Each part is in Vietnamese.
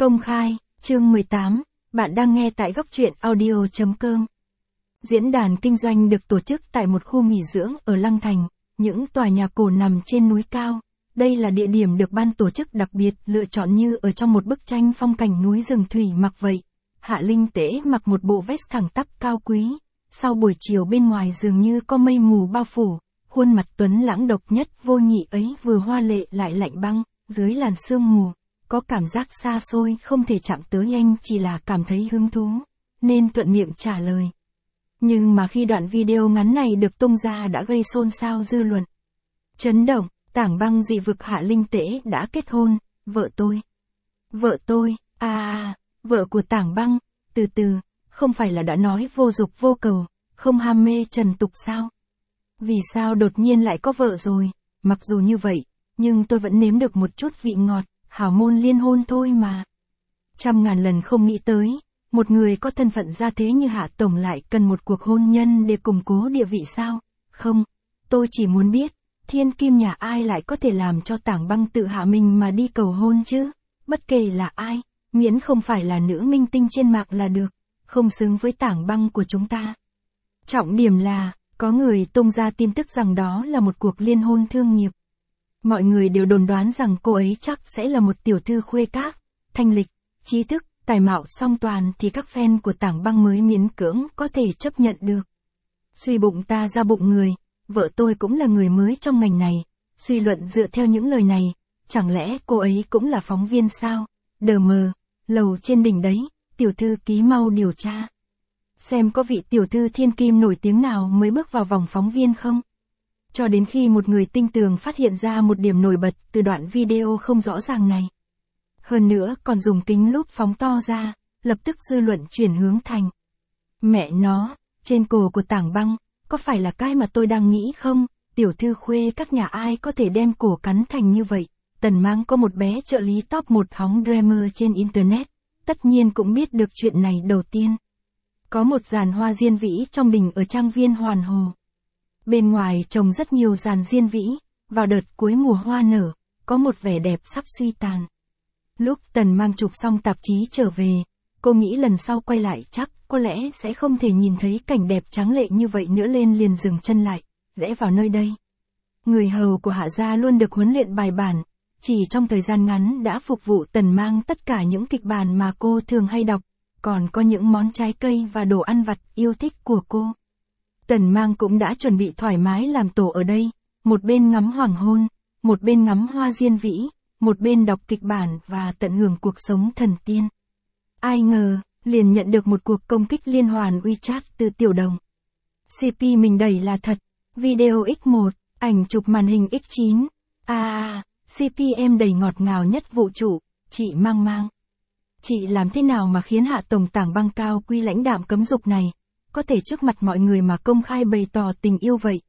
Công khai, chương 18, bạn đang nghe tại góc truyện audio.com. Diễn đàn kinh doanh được tổ chức tại một khu nghỉ dưỡng ở Lăng Thành, những tòa nhà cổ nằm trên núi cao. Đây là địa điểm được ban tổ chức đặc biệt lựa chọn như ở trong một bức tranh phong cảnh núi rừng thủy mặc vậy. Hạ Linh Tễ mặc một bộ vest thẳng tắp cao quý, sau buổi chiều bên ngoài dường như có mây mù bao phủ, khuôn mặt tuấn lãng độc nhất vô nhị ấy vừa hoa lệ lại lạnh băng, dưới làn sương mù. Có cảm giác xa xôi không thể chạm tới, anh chỉ là cảm thấy hứng thú, nên thuận miệng trả lời. Nhưng mà khi đoạn video ngắn này được tung ra đã gây xôn xao dư luận. Chấn động, Tảng Băng dị vực Hạ Linh Tễ đã kết hôn, vợ tôi. Vợ tôi, vợ của Tảng Băng, từ từ, không phải là đã nói vô dục vô cầu, không ham mê trần tục sao? Vì sao đột nhiên lại có vợ rồi? Mặc dù như vậy, nhưng tôi vẫn nếm được một chút vị ngọt. Hảo môn liên hôn thôi mà. Trăm ngàn lần không nghĩ tới, một người có thân phận gia thế như Hạ Tổng lại cần một cuộc hôn nhân để củng cố địa vị sao? Không, tôi chỉ muốn biết, thiên kim nhà ai lại có thể làm cho Tảng Băng tự hạ mình mà đi cầu hôn chứ? Bất kể là ai, miễn không phải là nữ minh tinh trên mạng là được, không xứng với Tảng Băng của chúng ta. Trọng điểm là, có người tung ra tin tức rằng đó là một cuộc liên hôn thương nghiệp. Mọi người đều đồn đoán rằng cô ấy chắc sẽ là một tiểu thư khuê các, thanh lịch, trí thức, tài mạo song toàn thì các fan của Tảng Băng mới miễn cưỡng có thể chấp nhận được. Suy bụng ta ra bụng người, vợ tôi cũng là người mới trong ngành này, suy luận dựa theo những lời này, chẳng lẽ cô ấy cũng là phóng viên sao? Đờ mờ, lầu trên đỉnh đấy, tiểu thư ký mau điều tra. Xem có vị tiểu thư thiên kim nổi tiếng nào mới bước vào vòng phóng viên không? Cho đến khi một người tinh tường phát hiện ra một điểm nổi bật từ đoạn video không rõ ràng này. Hơn nữa còn dùng kính lúp phóng to ra, lập tức dư luận chuyển hướng thành. Mẹ nó, trên cổ của Tảng Băng, có phải là cái mà tôi đang nghĩ không? Tiểu thư khuê các nhà ai có thể đem cổ cắn thành như vậy? Tần Mang có một bé trợ lý top 1 hóng drama trên Internet, tất nhiên cũng biết được chuyện này đầu tiên. Có một giàn hoa diên vĩ trong đình ở trang viên Hoàn Hồ. Bên ngoài trồng rất nhiều giàn diên vĩ, vào đợt cuối mùa hoa nở, có một vẻ đẹp sắp suy tàn. Lúc Tần Mang chụp xong tạp chí trở về, cô nghĩ lần sau quay lại chắc có lẽ sẽ không thể nhìn thấy cảnh đẹp tráng lệ như vậy nữa, lên liền dừng chân lại, rẽ vào nơi đây. Người hầu của Hạ gia luôn được huấn luyện bài bản, chỉ trong thời gian ngắn đã phục vụ Tần Mang tất cả những kịch bản mà cô thường hay đọc, còn có những món trái cây và đồ ăn vặt yêu thích của cô. Tần Mang cũng đã chuẩn bị thoải mái làm tổ ở đây, một bên ngắm hoàng hôn, một bên ngắm hoa diên vĩ, một bên đọc kịch bản và tận hưởng cuộc sống thần tiên. Ai ngờ, liền nhận được một cuộc công kích liên hoàn WeChat từ Tiểu Đồng. CP mình đẩy là thật, video X1, ảnh chụp màn hình X9. CP em đầy ngọt ngào nhất vũ trụ, chị Mang Mang. Chị làm thế nào mà khiến Hạ Tổng Tảng Băng cao quy lãnh đạm cấm dục này, có thể trước mặt mọi người mà công khai bày tỏ tình yêu vậy?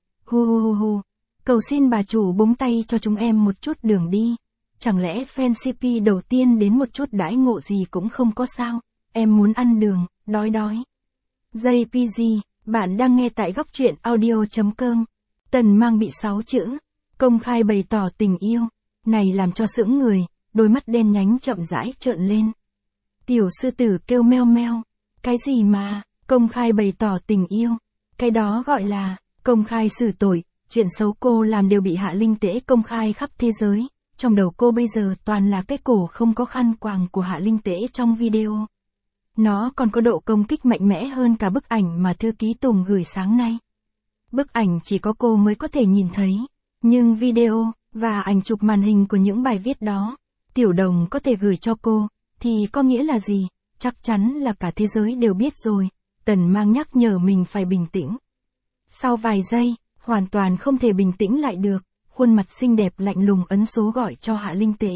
Cầu xin bà chủ búng tay cho chúng em một chút đường đi. Chẳng lẽ fan CP đầu tiên đến một chút đãi ngộ gì cũng không có sao? Em muốn ăn đường, đói. JPG, bạn đang nghe tại góc truyện audio.com. Tần Mang bị 6 chữ, công khai bày tỏ tình yêu, này làm cho sững người, đôi mắt đen nhánh chậm rãi trợn lên. Tiểu sư tử kêu meo meo, cái gì mà, công khai bày tỏ tình yêu, cái đó gọi là, công khai xử tội, chuyện xấu cô làm đều bị Hạ Linh Tễ công khai khắp thế giới, trong đầu cô bây giờ toàn là cái cổ không có khăn quàng của Hạ Linh Tễ trong video. Nó còn có độ công kích mạnh mẽ hơn cả bức ảnh mà thư ký Tùng gửi sáng nay. Bức ảnh chỉ có cô mới có thể nhìn thấy, nhưng video, và ảnh chụp màn hình của những bài viết đó, Tiểu Đồng có thể gửi cho cô, thì có nghĩa là gì? Chắc chắn là cả thế giới đều biết rồi. Tần Mang nhắc nhở mình phải bình tĩnh. Sau vài giây, hoàn toàn không thể bình tĩnh lại được, khuôn mặt xinh đẹp lạnh lùng ấn số gọi cho Hạ Linh Tễ.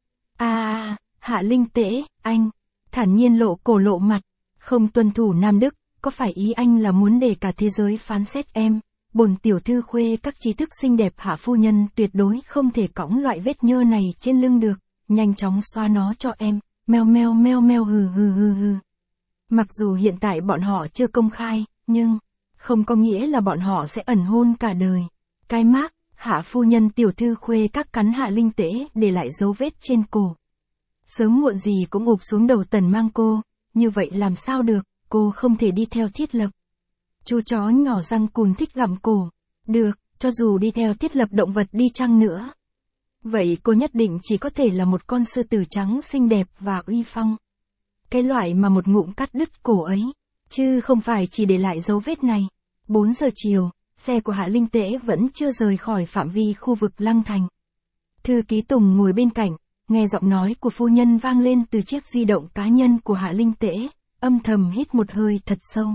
Hạ Linh Tễ, anh, thản nhiên lộ cổ lộ mặt, không tuân thủ Nam Đức, có phải ý anh là muốn để cả thế giới phán xét em? Bổn tiểu thư khuê các trí thức xinh đẹp Hạ phu nhân tuyệt đối không thể cõng loại vết nhơ này trên lưng được, nhanh chóng xoa nó cho em, meo hừ. Mặc dù hiện tại bọn họ chưa công khai, nhưng không có nghĩa là bọn họ sẽ ẩn hôn cả đời. Cái mác, Hạ phu nhân tiểu thư khuê các cắn Hạ Linh Tễ để lại dấu vết trên cổ. Sớm muộn gì cũng ụp xuống đầu Tần Mang cô, như vậy làm sao được, cô không thể đi theo Thiết Lập. Chú chó nhỏ răng cùn thích gặm cổ. Được, cho dù đi theo Thiết Lập động vật đi chăng nữa. Vậy cô nhất định chỉ có thể là một con sư tử trắng xinh đẹp và uy phong. Cái loại mà một ngụm cắt đứt cổ ấy, chứ không phải chỉ để lại dấu vết này. 4 giờ chiều, xe của Hạ Linh Tễ vẫn chưa rời khỏi phạm vi khu vực Lăng Thành. Thư ký Tùng ngồi bên cạnh, nghe giọng nói của phu nhân vang lên từ chiếc di động cá nhân của Hạ Linh Tễ, âm thầm hít một hơi thật sâu.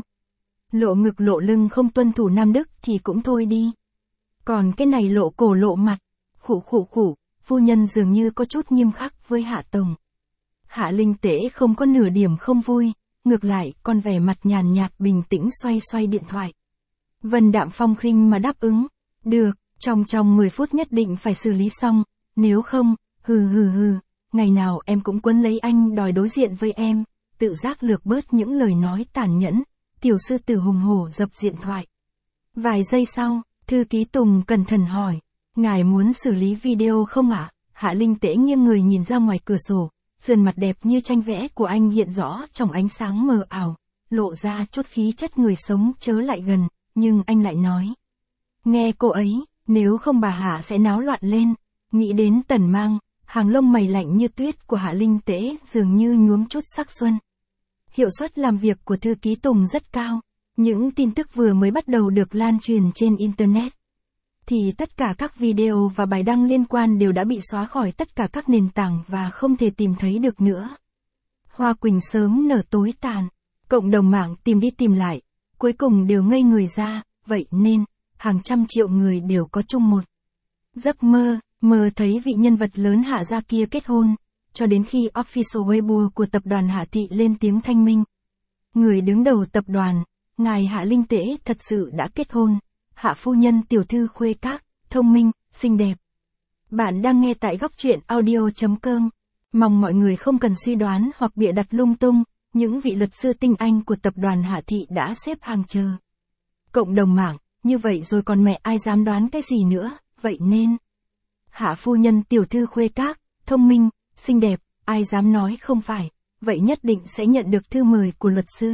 Lộ ngực lộ lưng không tuân thủ Nam Đức thì cũng thôi đi. Còn cái này lộ cổ lộ mặt, khụ, phu nhân dường như có chút nghiêm khắc với Hạ Tổng. Hạ Linh Tễ không có nửa điểm không vui, ngược lại còn vẻ mặt nhàn nhạt bình tĩnh xoay điện thoại. Vân đạm phong khinh mà đáp ứng, được, trong 10 phút nhất định phải xử lý xong, nếu không, hừ, ngày nào em cũng quấn lấy anh đòi đối diện với em, tự giác lược bớt những lời nói tàn nhẫn, tiểu sư tử hùng hổ dập điện thoại. Vài giây sau, thư ký Tùng cẩn thận hỏi, ngài muốn xử lý video không ạ? Hạ Linh Tễ nghiêng người nhìn ra ngoài cửa sổ, sườn mặt đẹp như tranh vẽ của anh hiện rõ trong ánh sáng mờ ảo, lộ ra chút khí chất người sống chớ lại gần, nhưng anh lại nói. Nghe cô ấy, nếu không bà Hạ sẽ náo loạn lên, nghĩ đến Tần Mang, hàng lông mày lạnh như tuyết của Hạ Linh Tễ dường như nhuốm chút sắc xuân. Hiệu suất làm việc của thư ký Tùng rất cao, những tin tức vừa mới bắt đầu được lan truyền trên Internet. Thì tất cả các video và bài đăng liên quan đều đã bị xóa khỏi tất cả các nền tảng và không thể tìm thấy được nữa. Hoa Quỳnh sớm nở tối tàn, cộng đồng mạng tìm đi tìm lại, cuối cùng đều ngây người ra, vậy nên, hàng trăm triệu người đều có chung một giấc mơ thấy vị nhân vật lớn Hạ gia kia kết hôn, cho đến khi official Weibo của tập đoàn Hạ Thị lên tiếng thanh minh. Người đứng đầu tập đoàn, ngài Hạ Linh Tễ thật sự đã kết hôn. Hạ phu nhân tiểu thư khuê các, thông minh, xinh đẹp. Bạn đang nghe tại góc truyện audio.com. Mong mọi người không cần suy đoán hoặc bịa đặt lung tung, những vị luật sư tinh anh của tập đoàn Hạ Thị đã xếp hàng chờ. Cộng đồng mạng, như vậy rồi còn mẹ ai dám đoán cái gì nữa, vậy nên. Hạ phu nhân tiểu thư khuê các, thông minh, xinh đẹp, ai dám nói không phải, vậy nhất định sẽ nhận được thư mời của luật sư.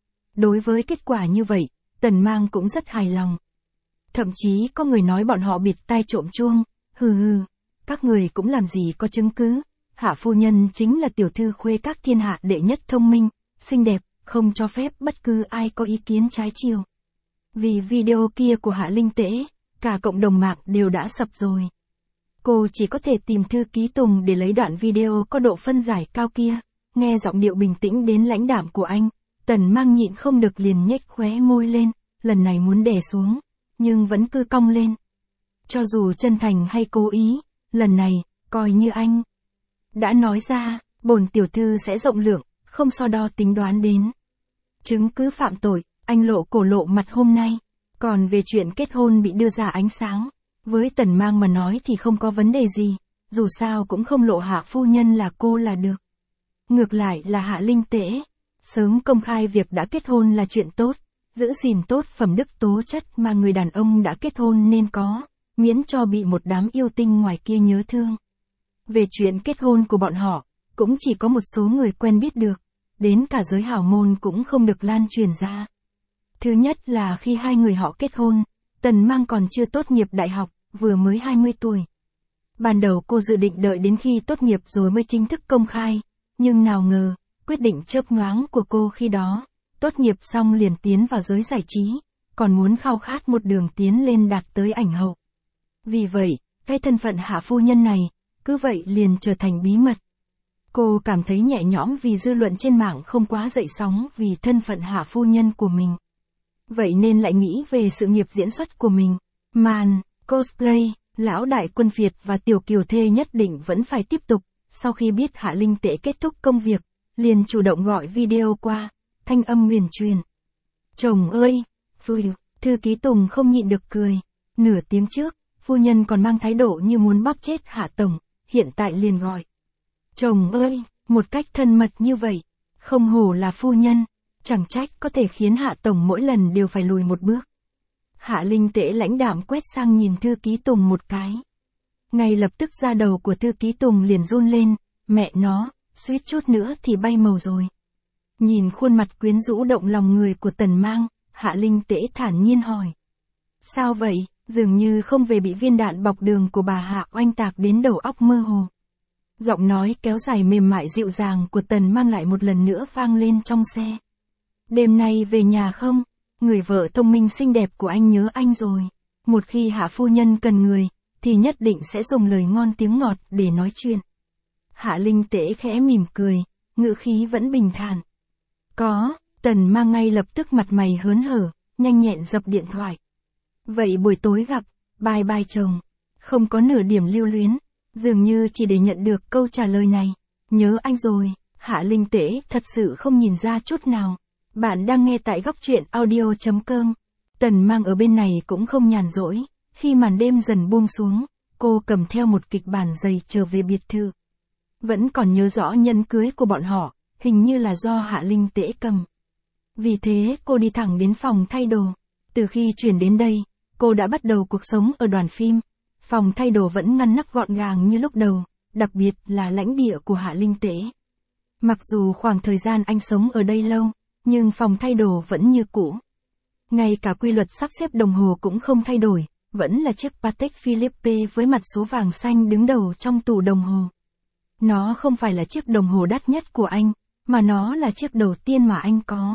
Đối với kết quả như vậy, Tần Mang cũng rất hài lòng. Thậm chí có người nói bọn họ bịt tai trộm chuông, hừ, các người cũng làm gì có chứng cứ, Hạ phu nhân chính là tiểu thư khuê các thiên hạ đệ nhất thông minh, xinh đẹp, không cho phép bất cứ ai có ý kiến trái chiều. Vì video kia của Hạ Linh Tễ, cả cộng đồng mạng đều đã sập rồi. Cô chỉ có thể tìm thư ký Tùng để lấy đoạn video có độ phân giải cao kia, nghe giọng điệu bình tĩnh đến lãnh đạm của anh, Tần Mang nhịn không được liền nhếch khóe môi lên, lần này muốn đè xuống, nhưng vẫn cứ cong lên. Cho dù chân thành hay cố ý, lần này, coi như anh đã nói ra, bổn tiểu thư sẽ rộng lượng, không so đo tính đoán đến chứng cứ phạm tội, anh lộ cổ lộ mặt hôm nay. Còn về chuyện kết hôn bị đưa ra ánh sáng, với Tần Mang mà nói thì không có vấn đề gì, dù sao cũng không lộ Hạ phu nhân là cô là được. Ngược lại là Hạ Linh Tễ, sớm công khai việc đã kết hôn là chuyện tốt, giữ gìn tốt phẩm đức tố chất mà người đàn ông đã kết hôn nên có, miễn cho bị một đám yêu tinh ngoài kia nhớ thương. Về chuyện kết hôn của bọn họ, cũng chỉ có một số người quen biết được, đến cả giới hảo môn cũng không được lan truyền ra. Thứ nhất là khi hai người họ kết hôn, Tần Mang còn chưa tốt nghiệp đại học, vừa mới 20 tuổi. Ban đầu cô dự định đợi đến khi tốt nghiệp rồi mới chính thức công khai, nhưng nào ngờ, quyết định chớp nhoáng của cô khi đó, tốt nghiệp xong liền tiến vào giới giải trí, còn muốn khao khát một đường tiến lên đạt tới ảnh hậu. Vì vậy, cái thân phận Hạ phu nhân này, cứ vậy liền trở thành bí mật. Cô cảm thấy nhẹ nhõm vì dư luận trên mạng không quá dậy sóng vì thân phận Hạ phu nhân của mình. Vậy nên lại nghĩ về sự nghiệp diễn xuất của mình. Màn, cosplay, lão đại quân Việt và tiểu kiều thê nhất định vẫn phải tiếp tục. Sau khi biết Hạ Linh Tễ kết thúc công việc, liền chủ động gọi video qua, thanh âm huyền truyền. Chồng ơi, thư ký Tùng không nhịn được cười. Nửa tiếng trước, phu nhân còn mang thái độ như muốn bóp chết Hạ Tổng, hiện tại liền gọi. Chồng ơi, một cách thân mật như vậy, không hổ là phu nhân, chẳng trách có thể khiến Hạ Tổng mỗi lần đều phải lùi một bước. Hạ Linh Tễ lãnh đạm quét sang nhìn thư ký Tùng một cái. Ngay lập tức da đầu của thư ký Tùng liền run lên, mẹ nó, suýt chút nữa thì bay màu rồi. Nhìn khuôn mặt quyến rũ động lòng người của Tần Mang, Hạ Linh Tễ thản nhiên hỏi. Sao vậy, dường như không về bị viên đạn bọc đường của bà Hạ oanh tạc đến đầu óc mơ hồ. Giọng nói kéo dài mềm mại dịu dàng của Tần Mang lại một lần nữa vang lên trong xe. Đêm nay về nhà không? Người vợ thông minh xinh đẹp của anh nhớ anh rồi. Một khi Hạ phu nhân cần người, thì nhất định sẽ dùng lời ngon tiếng ngọt để nói chuyện. Hạ Linh Tễ khẽ mỉm cười, ngữ khí vẫn bình thản. Có, Tần Mang ngay lập tức mặt mày hớn hở, nhanh nhẹn dập điện thoại. Vậy buổi tối gặp, bye bye chồng. Không có nửa điểm lưu luyến, dường như chỉ để nhận được câu trả lời này. Nhớ anh rồi, Hạ Linh Tễ thật sự không nhìn ra chút nào. Bạn đang nghe tại góc truyện audio.com. Tần Mang ở bên này cũng không nhàn rỗi. Khi màn đêm dần buông xuống, cô cầm theo một kịch bản dày trở về biệt thự. Vẫn còn nhớ rõ nhẫn cưới của bọn họ, hình như là do Hạ Linh Tễ cầm. Vì thế cô đi thẳng đến phòng thay đồ. Từ khi chuyển đến đây, cô đã bắt đầu cuộc sống ở đoàn phim. Phòng thay đồ vẫn ngăn nắp gọn gàng như lúc đầu, đặc biệt là lãnh địa của Hạ Linh Tễ. Mặc dù khoảng thời gian anh sống ở đây lâu, nhưng phòng thay đồ vẫn như cũ. Ngay cả quy luật sắp xếp đồng hồ cũng không thay đổi, vẫn là chiếc Patek Philippe với mặt số vàng xanh đứng đầu trong tủ đồng hồ. Nó không phải là chiếc đồng hồ đắt nhất của anh, mà nó là chiếc đầu tiên mà anh có.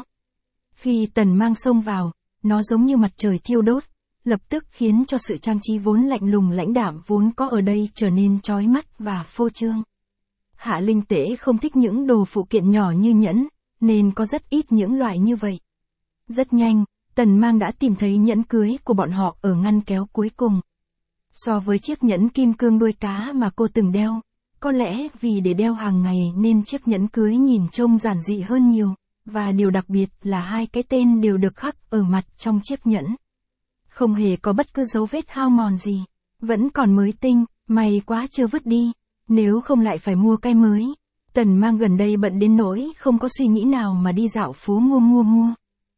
Khi Tần Mang xông vào, nó giống như mặt trời thiêu đốt, lập tức khiến cho sự trang trí vốn lạnh lùng lãnh đạm vốn có ở đây trở nên chói mắt và phô trương. Hạ Linh Tễ không thích những đồ phụ kiện nhỏ như nhẫn, nên có rất ít những loại như vậy. Rất nhanh, Tần Mang đã tìm thấy nhẫn cưới của bọn họ ở ngăn kéo cuối cùng. So với chiếc nhẫn kim cương đuôi cá mà cô từng đeo, có lẽ vì để đeo hàng ngày nên chiếc nhẫn cưới nhìn trông giản dị hơn nhiều, và điều đặc biệt là hai cái tên đều được khắc ở mặt trong chiếc nhẫn. Không hề có bất cứ dấu vết hao mòn gì, vẫn còn mới tinh, may quá chưa vứt đi, nếu không lại phải mua cái mới. Tần Mang gần đây bận đến nỗi không có suy nghĩ nào mà đi dạo phố mua.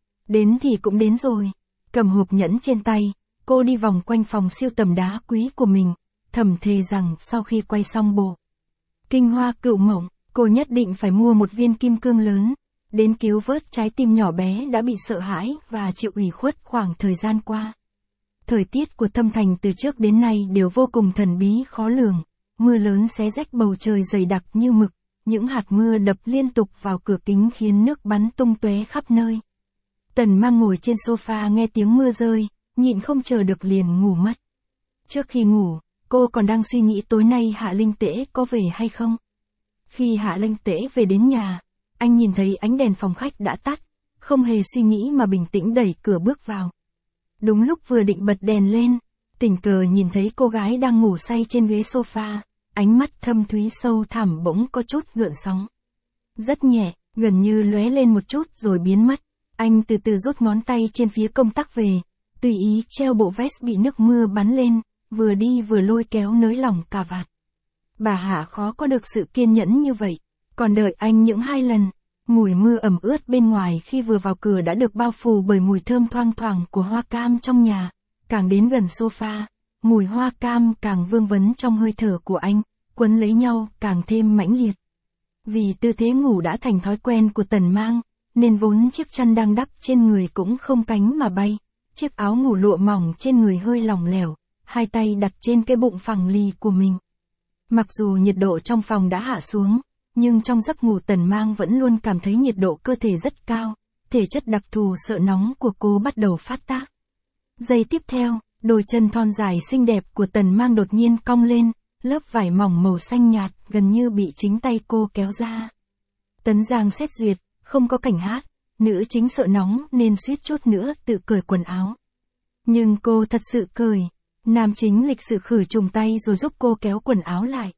Đến thì cũng đến rồi, cầm hộp nhẫn trên tay, cô đi vòng quanh phòng sưu tầm đá quý của mình, thầm thề rằng sau khi quay xong bộ Kinh Hoa Cựu Mộng, cô nhất định phải mua một viên kim cương lớn, đến cứu vớt trái tim nhỏ bé đã bị sợ hãi và chịu ủy khuất khoảng thời gian qua. Thời tiết của Thâm Thành từ trước đến nay đều vô cùng thần bí khó lường, mưa lớn xé rách bầu trời dày đặc như mực, những hạt mưa đập liên tục vào cửa kính khiến nước bắn tung tóe khắp nơi. Tần Mang ngồi trên sofa nghe tiếng mưa rơi, nhịn không chờ được liền ngủ mất. Trước khi ngủ, cô còn đang suy nghĩ tối nay Hạ Linh Tễ có về hay không. Khi Hạ Linh Tễ về đến nhà, anh nhìn thấy ánh đèn phòng khách đã tắt, không hề suy nghĩ mà bình tĩnh đẩy cửa bước vào. Đúng lúc vừa định bật đèn lên, tình cờ nhìn thấy cô gái đang ngủ say trên ghế sofa, ánh mắt thâm thúy sâu thẳm bỗng có chút gợn sóng. Rất nhẹ, gần như lóe lên một chút rồi biến mất. Anh từ từ rút ngón tay trên phía công tắc về, tùy ý treo bộ vest bị nước mưa bắn lên, vừa đi vừa lôi kéo nới lỏng cà vạt. Bà Hạ khó có được sự kiên nhẫn như vậy, còn đợi anh những 2 lần. Mùi mưa ẩm ướt bên ngoài khi vừa vào cửa đã được bao phủ bởi mùi thơm thoang thoảng của hoa cam trong nhà. Càng đến gần sofa, mùi hoa cam càng vương vấn trong hơi thở của anh, quấn lấy nhau càng thêm mãnh liệt. Vì tư thế ngủ đã thành thói quen của Tần Mang, nên vốn chiếc chăn đang đắp trên người cũng không cánh mà bay. Chiếc áo ngủ lụa mỏng trên người hơi lỏng lẻo, hai tay đặt trên cái bụng phẳng lì của mình. Mặc dù nhiệt độ trong phòng đã hạ xuống, nhưng trong giấc ngủ Tần Mang vẫn luôn cảm thấy nhiệt độ cơ thể rất cao, thể chất đặc thù sợ nóng của cô bắt đầu phát tác. Giây tiếp theo, đôi chân thon dài xinh đẹp của Tần Mang đột nhiên cong lên, lớp vải mỏng màu xanh nhạt gần như bị chính tay cô kéo ra. Tấn Giang xét duyệt, không có cảnh hát, nữ chính sợ nóng nên suýt chút nữa tự cởi quần áo. Nhưng cô thật sự cởi, nam chính lịch sự khử trùng tay rồi giúp cô kéo quần áo lại.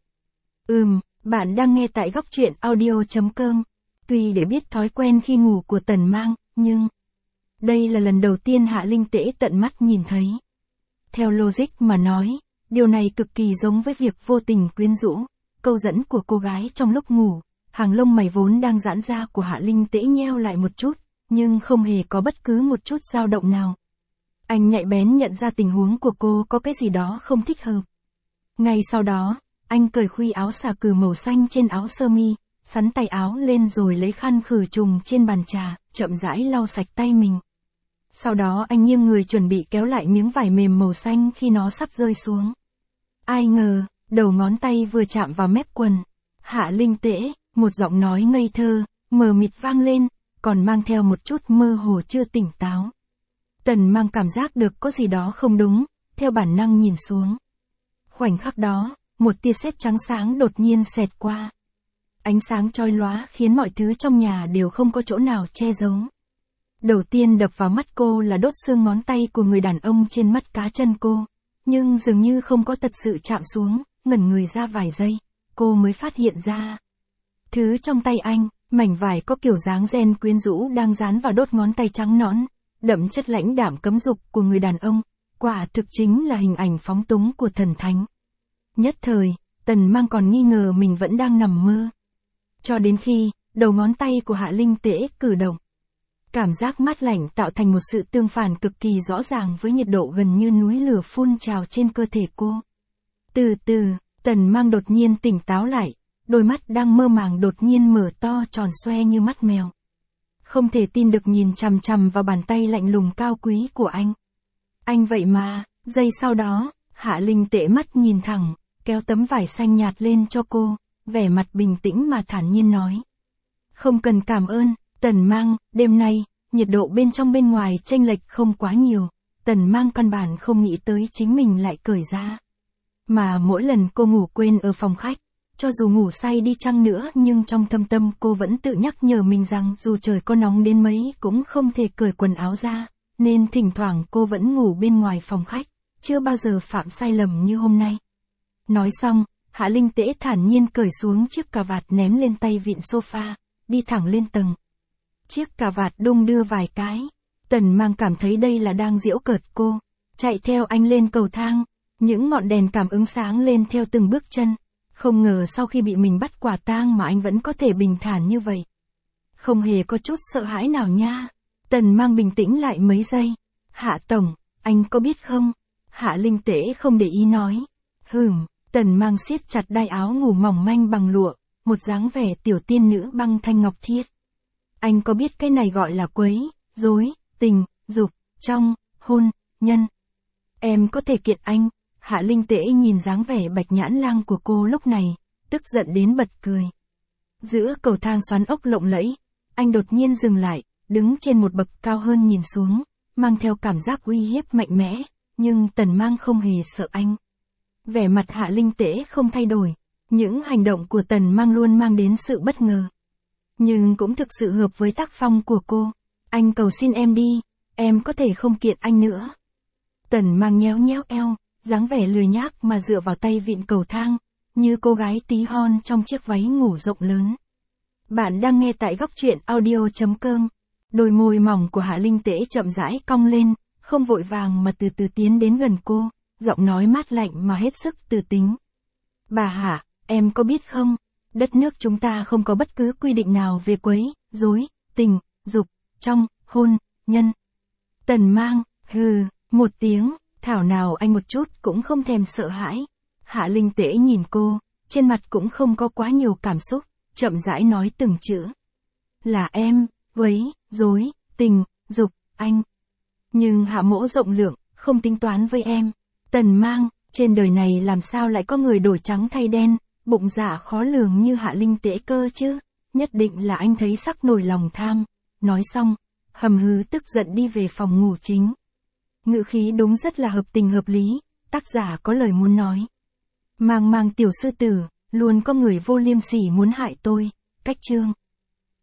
Bạn đang nghe tại góc truyện audio.com. Tuy để biết thói quen khi ngủ của Tần Mang, nhưng đây là lần đầu tiên Hạ Linh Tễ tận mắt nhìn thấy. Theo logic mà nói, điều này cực kỳ giống với việc vô tình quyến rũ, câu dẫn của cô gái trong lúc ngủ. Hàng lông mày vốn đang giãn ra của Hạ Linh Tễ nheo lại một chút, nhưng không hề có bất cứ một chút dao động nào. Anh nhạy bén nhận ra tình huống của cô có cái gì đó không thích hợp. Ngay sau đó, anh cởi khuy áo xà cừ màu xanh trên áo sơ mi, sắn tay áo lên rồi lấy khăn khử trùng trên bàn trà, chậm rãi lau sạch tay mình. Sau đó anh nghiêng người chuẩn bị kéo lại miếng vải mềm màu xanh khi nó sắp rơi xuống. Ai ngờ, đầu ngón tay vừa chạm vào mép quần. Hạ Linh Tễ, một giọng nói ngây thơ, mờ mịt vang lên, còn mang theo một chút mơ hồ chưa tỉnh táo. Tần Mang cảm giác được có gì đó không đúng, theo bản năng nhìn xuống. Khoảnh khắc đó, một tia sét trắng sáng đột nhiên xẹt qua. Ánh sáng chói lóa khiến mọi thứ trong nhà đều không có chỗ nào che giấu. Đầu tiên đập vào mắt cô là đốt xương ngón tay của người đàn ông trên mắt cá chân cô, nhưng dường như không có thật sự chạm xuống, ngẩn người ra vài giây, cô mới phát hiện ra. Thứ trong tay anh, mảnh vải có kiểu dáng gen quyến rũ đang dán vào đốt ngón tay trắng nõn, đậm chất lãnh đạm cấm dục của người đàn ông, quả thực chính là hình ảnh phóng túng của thần thánh. Nhất thời, Tần Mang còn nghi ngờ mình vẫn đang nằm mơ. Cho đến khi, đầu ngón tay của Hạ Linh Tễ cử động. Cảm giác mát lạnh tạo thành một sự tương phản cực kỳ rõ ràng với nhiệt độ gần như núi lửa phun trào trên cơ thể cô. Từ từ, Tần Mang đột nhiên tỉnh táo lại, đôi mắt đang mơ màng đột nhiên mở to tròn xoe như mắt mèo. Không thể tin được nhìn chằm chằm vào bàn tay lạnh lùng cao quý của anh. Anh vậy mà, giây sau đó, Hạ Linh Tễ mắt nhìn thẳng, kéo tấm vải xanh nhạt lên cho cô, vẻ mặt bình tĩnh mà thản nhiên nói. Không cần cảm ơn, Tần Mang, đêm nay, nhiệt độ bên trong bên ngoài chênh lệch không quá nhiều, Tần Mang căn bản không nghĩ tới chính mình lại cởi ra. Mà mỗi lần cô ngủ quên ở phòng khách, cho dù ngủ say đi chăng nữa nhưng trong thâm tâm cô vẫn tự nhắc nhở mình rằng dù trời có nóng đến mấy cũng không thể cởi quần áo ra, nên thỉnh thoảng cô vẫn ngủ bên ngoài phòng khách, chưa bao giờ phạm sai lầm như hôm nay. Nói xong, Hạ Linh Tễ thản nhiên cởi xuống chiếc cà vạt ném lên tay vịn sofa, đi thẳng lên tầng. Chiếc cà vạt đung đưa vài cái, Tần Mang cảm thấy đây là đang giễu cợt cô, chạy theo anh lên cầu thang, những ngọn đèn cảm ứng sáng lên theo từng bước chân. Không ngờ sau khi bị mình bắt quả tang mà anh vẫn có thể bình thản như vậy. Không hề có chút sợ hãi nào nha. Tần Mang bình tĩnh lại mấy giây. Hạ tổng, anh có biết không? Hạ Linh Tễ không để ý nói. Tần Mang siết chặt đai áo ngủ mỏng manh bằng lụa, một dáng vẻ tiểu tiên nữ băng thanh ngọc thiết. Anh có biết cái này gọi là quấy, rối, tình, dục, trong, hôn, nhân. Em có thể kiện anh. Hạ Linh Tễ nhìn dáng vẻ bạch nhãn lang của cô lúc này, tức giận đến bật cười. Giữa cầu thang xoắn ốc lộng lẫy, anh đột nhiên dừng lại, đứng trên một bậc cao hơn nhìn xuống, mang theo cảm giác uy hiếp mạnh mẽ, nhưng Tần Mang không hề sợ anh. Vẻ mặt Hạ Linh Tễ không thay đổi, những hành động của Tần Mang luôn mang đến sự bất ngờ. Nhưng cũng thực sự hợp với tác phong của cô. Anh cầu xin em đi, em có thể không kiện anh nữa. Tần Mang nhéo nhéo eo, dáng vẻ lười nhác mà dựa vào tay vịn cầu thang, như cô gái tí hon trong chiếc váy ngủ rộng lớn. Bạn đang nghe tại góc truyện audio.com. Đôi môi mỏng của Hạ Linh Tễ chậm rãi cong lên, không vội vàng mà từ từ tiến đến gần cô, giọng nói mát lạnh mà hết sức từ tính. Bà Hạ, em có biết không, đất nước chúng ta không có bất cứ quy định nào về quấy, rối, tình, dục, trong, hôn, nhân. Tần Mang, một tiếng. Thảo nào anh một chút cũng không thèm sợ hãi. Hạ Linh Tễ nhìn cô, trên mặt cũng không có quá nhiều cảm xúc, chậm rãi nói từng chữ. Là em, quấy, rối, tình, dục, anh. Nhưng Hạ mỗ rộng lượng, không tính toán với em. Tần Mang, trên đời này làm sao lại có người đổi trắng thay đen, bụng dạ khó lường như Hạ Linh Tễ cơ chứ. Nhất định là anh thấy sắc nổi lòng tham. Nói xong, hầm hừ tức giận đi về phòng ngủ chính. Ngữ khí đúng rất là hợp tình hợp lý, tác giả có lời muốn nói. Mang tiểu sư tử, luôn có người vô liêm sỉ muốn hại tôi. Cách chương